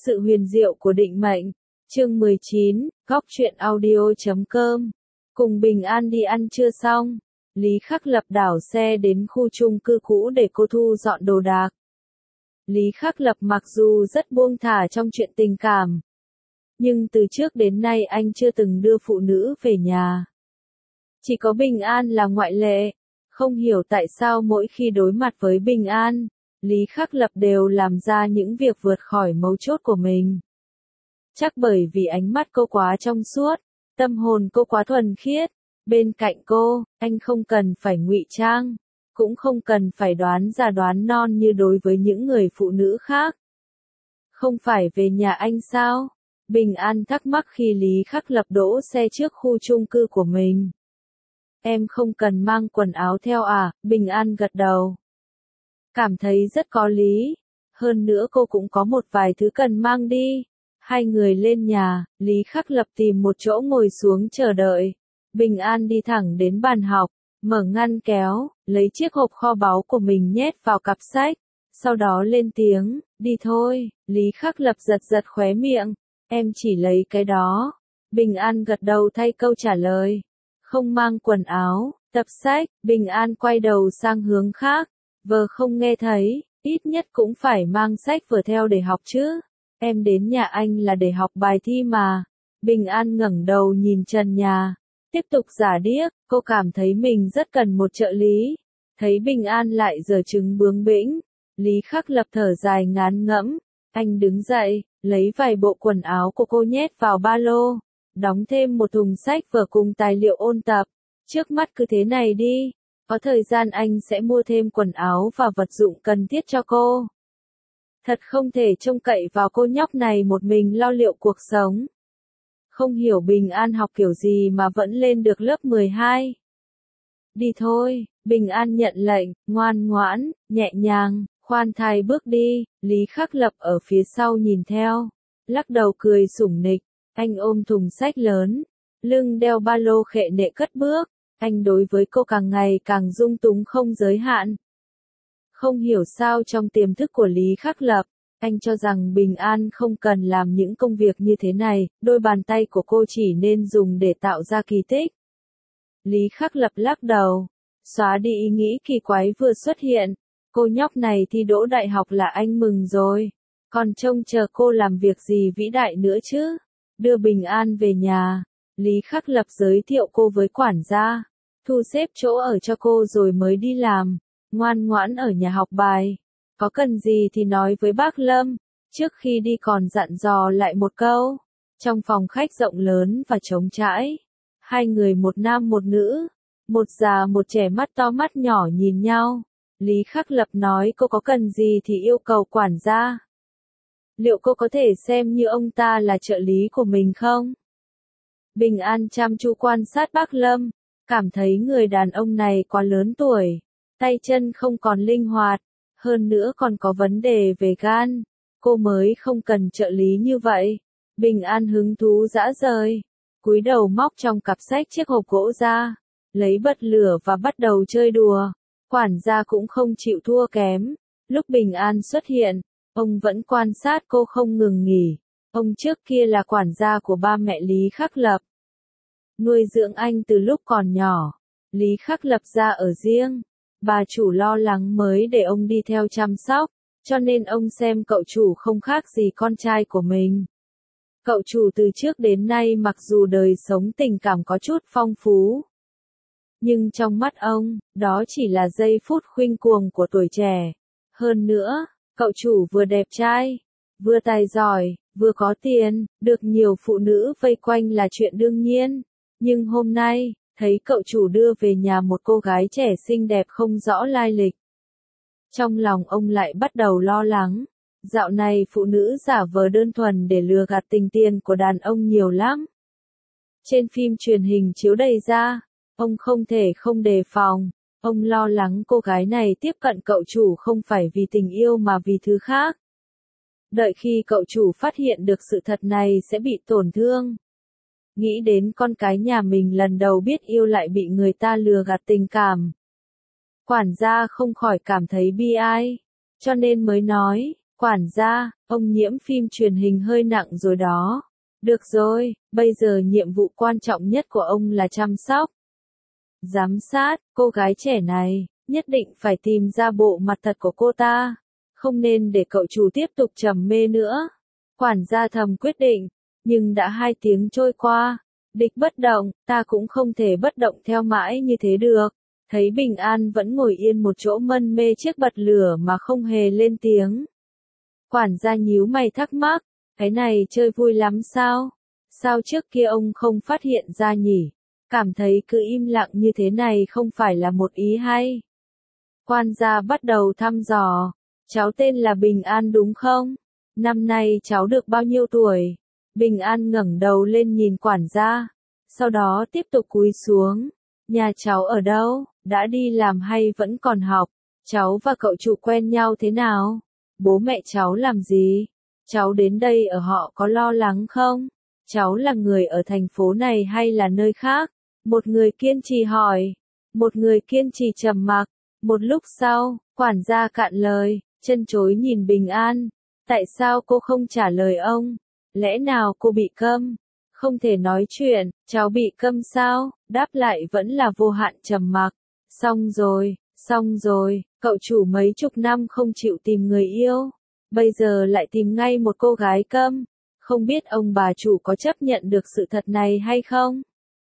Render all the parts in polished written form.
Sự huyền diệu của định mệnh. Chương 19, góc truyện audio.com. Cùng Bình An đi ăn trưa xong, Lý Khắc Lập đảo xe đến khu chung cư cũ để cô thu dọn đồ đạc. Lý Khắc Lập mặc dù rất buông thả trong chuyện tình cảm, nhưng từ trước đến nay anh chưa từng đưa phụ nữ về nhà. Chỉ có Bình An là ngoại lệ. Không hiểu tại sao mỗi khi đối mặt với Bình An, Lý Khắc Lập đều làm ra những việc vượt khỏi mấu chốt của mình. Chắc bởi vì ánh mắt cô quá trong suốt, tâm hồn cô quá thuần khiết. Bên cạnh cô, anh không cần phải ngụy trang, cũng không cần phải đoán già đoán non như đối với những người phụ nữ khác. Không phải về nhà anh sao? Bình An thắc mắc khi Lý Khắc Lập đỗ xe trước khu chung cư của mình. Em không cần mang quần áo theo à? Bình An gật đầu. Cảm thấy rất có lý. Hơn nữa cô cũng có một vài thứ cần mang đi. Hai người lên nhà, Lý Khắc Lập tìm một chỗ ngồi xuống chờ đợi. Bình An đi thẳng đến bàn học, mở ngăn kéo, lấy chiếc hộp kho báu của mình nhét vào cặp sách. Sau đó lên tiếng, đi thôi. Lý Khắc Lập giật giật khóe miệng. Em chỉ lấy cái đó. Bình An gật đầu thay câu trả lời. Không mang quần áo, tập sách. Bình An quay đầu sang hướng khác. Vờ không nghe thấy, ít nhất cũng phải mang sách vở theo để học chứ. Em đến nhà anh là để học bài thi mà. Bình An ngẩng đầu nhìn trần nhà. Tiếp tục giả điếc, cô cảm thấy mình rất cần một trợ lý. Thấy Bình An lại giở trứng bướng bĩnh. Lý Khắc Lập thở dài ngán ngẫm. Anh đứng dậy, lấy vài bộ quần áo của cô nhét vào ba lô. Đóng thêm một thùng sách vở cùng tài liệu ôn tập. Trước mắt cứ thế này đi. Có thời gian anh sẽ mua thêm quần áo và vật dụng cần thiết cho cô. Thật không thể trông cậy vào cô nhóc này một mình lo liệu cuộc sống. Không hiểu Bình An học kiểu gì mà vẫn lên được lớp 12. Đi thôi, Bình An nhận lệnh, ngoan ngoãn, nhẹ nhàng, khoan thai bước đi. Lý Khắc Lập ở phía sau nhìn theo, lắc đầu cười sủng nịch. Anh ôm thùng sách lớn, lưng đeo ba lô khệ nệ cất bước. Anh đối với cô càng ngày càng dung túng không giới hạn. Không hiểu sao trong tiềm thức của Lý Khắc Lập, anh cho rằng Bình An không cần làm những công việc như thế này, đôi bàn tay của cô chỉ nên dùng để tạo ra kỳ tích. Lý Khắc Lập lắc đầu, xóa đi ý nghĩ kỳ quái vừa xuất hiện. Cô nhóc này thi đỗ đại học là anh mừng rồi, còn trông chờ cô làm việc gì vĩ đại nữa chứ. Đưa Bình An về nhà, Lý Khắc Lập giới thiệu cô với quản gia, thu xếp chỗ ở cho cô rồi mới đi làm. Ngoan ngoãn ở nhà học bài. Có cần gì thì nói với bác Lâm. Trước khi đi còn dặn dò lại một câu. Trong phòng khách rộng lớn và trống trải, hai người một nam một nữ, một già một trẻ mắt to mắt nhỏ nhìn nhau. Lý Khắc Lập nói cô có cần gì thì yêu cầu quản gia. Liệu cô có thể xem như ông ta là trợ lý của mình không? Bình An chăm chú quan sát bác Lâm, cảm thấy người đàn ông này quá lớn tuổi, tay chân không còn linh hoạt, hơn nữa còn có vấn đề về gan. Cô mới không cần trợ lý như vậy. Bình An hứng thú dã rời, cúi đầu móc trong cặp sách chiếc hộp gỗ ra, lấy bật lửa và bắt đầu chơi đùa. Quản gia cũng không chịu thua kém. Lúc Bình An xuất hiện, ông vẫn quan sát cô không ngừng nghỉ. Ông trước kia là quản gia của ba mẹ Lý Khắc Lập, nuôi dưỡng anh từ lúc còn nhỏ. Lý Khắc Lập ra ở riêng, bà chủ lo lắng mới để ông đi theo chăm sóc, cho nên ông xem cậu chủ không khác gì con trai của mình. Cậu chủ từ trước đến nay mặc dù đời sống tình cảm có chút phong phú, nhưng trong mắt ông, đó chỉ là giây phút khuynh cuồng của tuổi trẻ. Hơn nữa, cậu chủ vừa đẹp trai, vừa tài giỏi, vừa có tiền, được nhiều phụ nữ vây quanh là chuyện đương nhiên. Nhưng hôm nay, thấy cậu chủ đưa về nhà một cô gái trẻ xinh đẹp không rõ lai lịch, trong lòng ông lại bắt đầu lo lắng. Dạo này phụ nữ giả vờ đơn thuần để lừa gạt tình tiền của đàn ông nhiều lắm. Trên phim truyền hình chiếu đầy ra, ông không thể không đề phòng. Ông lo lắng cô gái này tiếp cận cậu chủ không phải vì tình yêu mà vì thứ khác. Đợi khi cậu chủ phát hiện được sự thật này sẽ bị tổn thương. Nghĩ đến con cái nhà mình lần đầu biết yêu lại bị người ta lừa gạt tình cảm, quản gia không khỏi cảm thấy bi ai, cho nên mới nói, Quản gia, ông nhiễm phim truyền hình hơi nặng rồi đó. Được rồi, bây giờ nhiệm vụ quan trọng nhất của ông là chăm sóc, giám sát cô gái trẻ này, nhất định phải tìm ra bộ mặt thật của cô ta. Không nên để cậu chủ tiếp tục trầm mê nữa. Quản gia thầm quyết định, nhưng đã 2 tiếng trôi qua, địch bất động, ta cũng không thể bất động theo mãi như thế được. Thấy Bình An vẫn ngồi yên một chỗ mân mê chiếc bật lửa mà không hề lên tiếng. Quản gia nhíu mày thắc mắc, cái này chơi vui lắm sao? Sao trước kia ông không phát hiện ra nhỉ? Cảm thấy cứ im lặng như thế này không phải là một ý hay. Quan gia bắt đầu thăm dò, cháu tên là Bình An đúng không? Năm nay cháu được bao nhiêu tuổi? Bình An ngẩng đầu lên nhìn quản gia, sau đó tiếp tục cúi xuống. Nhà cháu ở đâu? Đã đi làm hay vẫn còn học? Cháu và cậu chủ quen nhau thế nào? Bố mẹ cháu làm gì? Cháu đến đây ở họ có lo lắng không? Cháu là người ở thành phố này hay là nơi khác? Một người kiên trì hỏi. Một người kiên trì trầm mặc. Một lúc sau, quản gia cạn lời, chân chối nhìn Bình An. Tại sao cô không trả lời ông? Lẽ nào cô bị câm? Không thể nói chuyện, cháu bị câm sao? Đáp lại vẫn là vô hạn trầm mặc. Xong rồi, cậu chủ mấy chục năm không chịu tìm người yêu. Bây giờ lại tìm ngay một cô gái câm. Không biết ông bà chủ có chấp nhận được sự thật này hay không?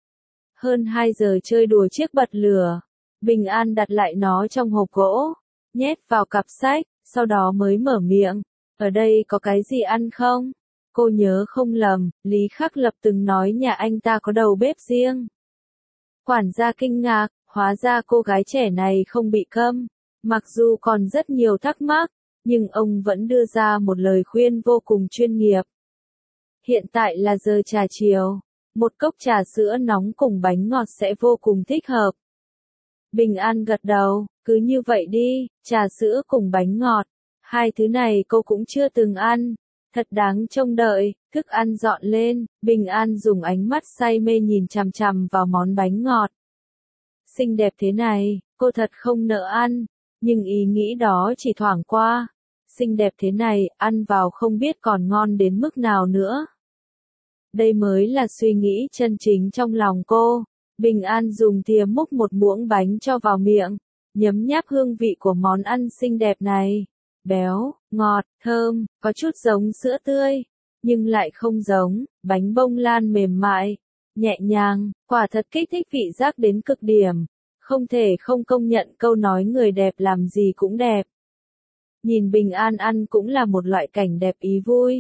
Hơn 2 giờ chơi đùa chiếc bật lửa. Bình An đặt lại nó trong hộp gỗ, nhét vào cặp sách, sau đó mới mở miệng. Ở đây có cái gì ăn không? Cô nhớ không lầm, Lý Khắc Lập từng nói nhà anh ta có đầu bếp riêng. Quản gia kinh ngạc, hóa ra cô gái trẻ này không bị câm. Mặc dù còn rất nhiều thắc mắc, nhưng ông vẫn đưa ra một lời khuyên vô cùng chuyên nghiệp. Hiện tại là giờ trà chiều, một cốc trà sữa nóng cùng bánh ngọt sẽ vô cùng thích hợp. Bình An gật đầu, cứ như vậy đi, trà sữa cùng bánh ngọt. 2 thứ này cô cũng chưa từng ăn, thật đáng trông đợi. Thức ăn dọn lên, Bình An dùng ánh mắt say mê nhìn chằm chằm vào món bánh ngọt. Xinh đẹp thế này, cô thật không nỡ ăn, nhưng ý nghĩ đó chỉ thoảng qua. Xinh đẹp thế này, ăn vào không biết còn ngon đến mức nào nữa. Đây mới là suy nghĩ chân chính trong lòng cô. Bình An dùng thìa múc một muỗng bánh cho vào miệng, nhấm nháp hương vị của món ăn xinh đẹp này. Béo, ngọt, thơm, có chút giống sữa tươi, nhưng lại không giống. Bánh bông lan mềm mại, nhẹ nhàng, quả thật kích thích vị giác đến cực điểm. Không thể không công nhận câu nói người đẹp làm gì cũng đẹp. Nhìn Bình An ăn cũng là một loại cảnh đẹp ý vui.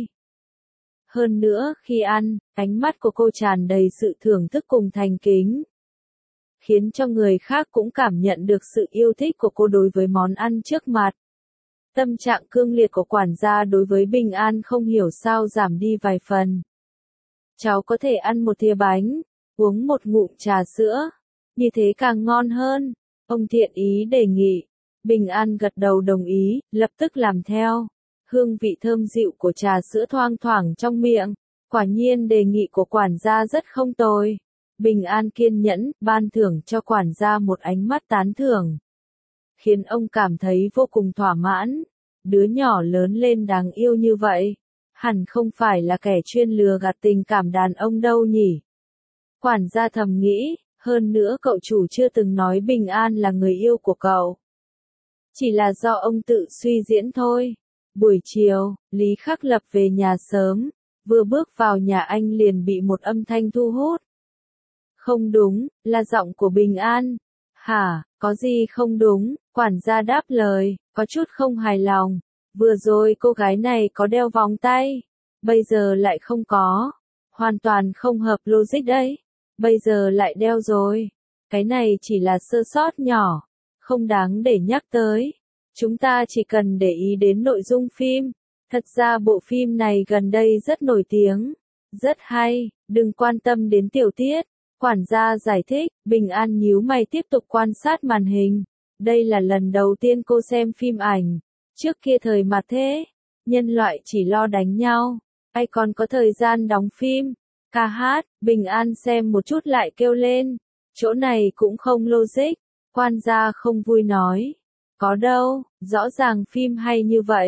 Hơn nữa, khi ăn, ánh mắt của cô tràn đầy sự thưởng thức cùng thành kính, khiến cho người khác cũng cảm nhận được sự yêu thích của cô đối với món ăn trước mặt. Tâm trạng cương liệt của quản gia đối với Bình An không hiểu sao giảm đi vài phần. Cháu có thể ăn một thìa bánh, uống một ngụm trà sữa, như thế càng ngon hơn. Ông thiện ý đề nghị. Bình An gật đầu đồng ý, lập tức làm theo. Hương vị thơm dịu của trà sữa thoang thoảng trong miệng. Quả nhiên đề nghị của quản gia rất không tồi. Bình An kiên nhẫn, ban thưởng cho quản gia một ánh mắt tán thưởng, khiến ông cảm thấy vô cùng thỏa mãn. Đứa nhỏ lớn lên đáng yêu như vậy, hẳn không phải là kẻ chuyên lừa gạt tình cảm đàn ông đâu nhỉ. Quản gia thầm nghĩ, hơn nữa cậu chủ chưa từng nói Bình An là người yêu của cậu. Chỉ là do ông tự suy diễn thôi. Buổi chiều, Lý Khắc Lập về nhà sớm, vừa bước vào nhà anh liền bị một âm thanh thu hút. Không đúng, là giọng của Bình An. Hả, có gì không đúng? Quản gia đáp lời, có chút không hài lòng. Vừa rồi cô gái này có đeo vòng tay, bây giờ lại không có. Hoàn toàn không hợp logic đấy. Bây giờ lại đeo rồi. Cái này chỉ là sơ sót nhỏ, không đáng để nhắc tới. Chúng ta chỉ cần để ý đến nội dung phim. Thật ra bộ phim này gần đây rất nổi tiếng, rất hay, đừng quan tâm đến tiểu tiết. Quản gia giải thích. Bình An nhíu mày tiếp tục quan sát màn hình. Đây là lần đầu tiên cô xem phim ảnh. Trước kia thời mà thế, nhân loại chỉ lo đánh nhau, ai còn có thời gian đóng phim, ca hát. Bình An xem một chút lại kêu lên, chỗ này cũng không logic. Quan gia không vui nói, có đâu, rõ ràng phim hay như vậy,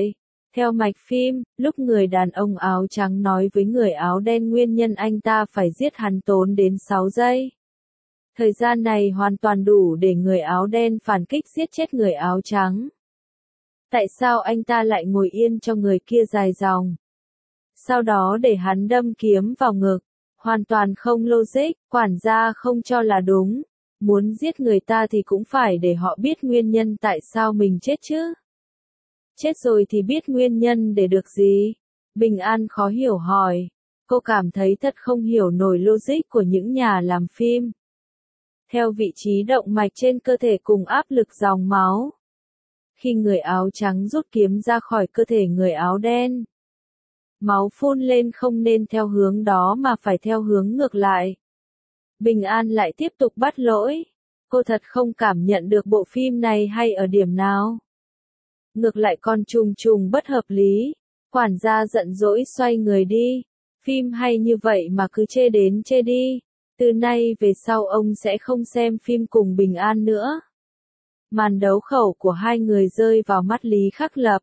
Theo mạch phim, lúc người đàn ông áo trắng nói với người áo đen nguyên nhân anh ta phải giết hắn tốn đến 6 giây. Thời gian này hoàn toàn đủ để người áo đen phản kích giết chết người áo trắng. Tại sao anh ta lại ngồi yên cho người kia dài dòng? Sau đó để hắn đâm kiếm vào ngực. Hoàn toàn không logic, quản gia không cho là đúng. Muốn giết người ta thì cũng phải để họ biết nguyên nhân tại sao mình chết chứ. Chết rồi thì biết nguyên nhân để được gì? Bình An khó hiểu hỏi. Cô cảm thấy thật không hiểu nổi logic của những nhà làm phim. Theo vị trí động mạch trên cơ thể cùng áp lực dòng máu. Khi người áo trắng rút kiếm ra khỏi cơ thể người áo đen, máu phun lên không nên theo hướng đó mà phải theo hướng ngược lại. Bình An lại tiếp tục bắt lỗi. Cô thật không cảm nhận được bộ phim này hay ở điểm nào. Ngược lại còn trùng trùng bất hợp lý. Quản gia giận dỗi xoay người đi. Phim hay như vậy mà cứ chê đến chê đi. Từ nay về sau ông sẽ không xem phim cùng Bình An nữa. Màn đấu khẩu của hai người rơi vào mắt Lý Khắc Lập.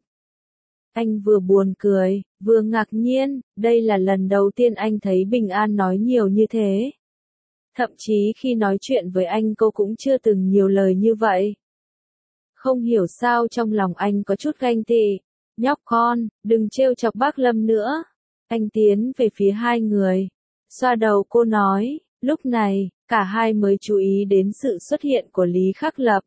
Anh vừa buồn cười, vừa ngạc nhiên, đây là lần đầu tiên anh thấy Bình An nói nhiều như thế. Thậm chí khi nói chuyện với anh cô cũng chưa từng nhiều lời như vậy. Không hiểu sao trong lòng anh có chút ganh tị. Nhóc con, đừng trêu chọc bác Lâm nữa. Anh tiến về phía hai người. Xoa đầu cô nói, lúc này, cả hai mới chú ý đến sự xuất hiện của Lý Khắc Lập.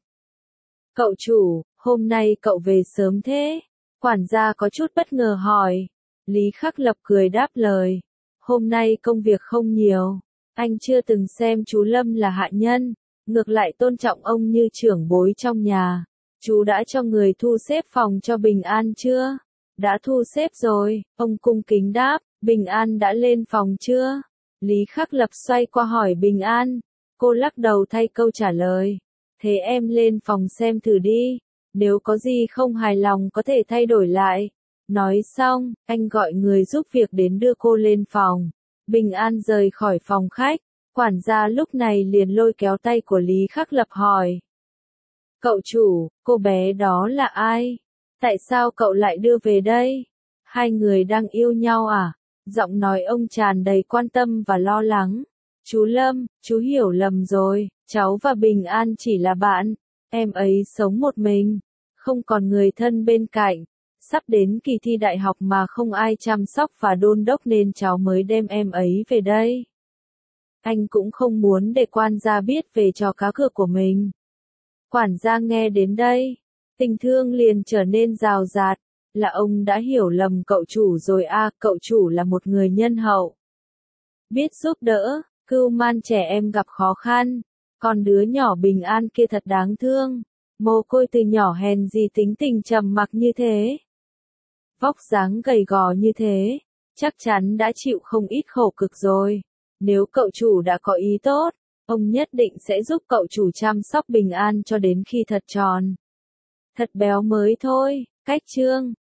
Cậu chủ, hôm nay cậu về sớm thế? Quản gia có chút bất ngờ hỏi. Lý Khắc Lập cười đáp lời. Hôm nay công việc không nhiều. Anh chưa từng xem chú Lâm là hạ nhân. Ngược lại tôn trọng ông như trưởng bối trong nhà. Chú đã cho người thu xếp phòng cho Bình An chưa? Đã thu xếp rồi, ông cung kính đáp. Bình An đã lên phòng chưa? Lý Khắc Lập xoay qua hỏi Bình An. Cô lắc đầu thay câu trả lời. Thế em lên phòng xem thử đi. Nếu có gì không hài lòng có thể thay đổi lại. Nói xong, anh gọi người giúp việc đến đưa cô lên phòng. Bình An rời khỏi phòng khách. Quản gia lúc này liền lôi kéo tay của Lý Khắc Lập hỏi. Cậu chủ, cô bé đó là ai? Tại sao cậu lại đưa về đây? Hai người đang yêu nhau à? Giọng nói ông tràn đầy quan tâm và lo lắng. Chú Lâm, chú hiểu lầm rồi, cháu và Bình An chỉ là bạn. Em ấy sống một mình, không còn người thân bên cạnh. Sắp đến kỳ thi đại học mà không ai chăm sóc và đôn đốc nên cháu mới đem em ấy về đây. Anh cũng không muốn để quan gia biết về trò cá cược của mình. Quản gia nghe đến đây, tình thương liền trở nên rào rạt. Là ông đã hiểu lầm cậu chủ rồi à, cậu chủ là một người nhân hậu. Biết giúp đỡ, cưu man trẻ em gặp khó khăn. Còn đứa nhỏ Bình An kia thật đáng thương. Mồ côi từ nhỏ hèn gì tính tình trầm mặc như thế. Vóc dáng gầy gò như thế, chắc chắn đã chịu không ít khổ cực rồi. Nếu cậu chủ đã có ý tốt, ông nhất định sẽ giúp cậu chủ chăm sóc Bình An cho đến khi thật tròn. Thật béo mới thôi, cách chương.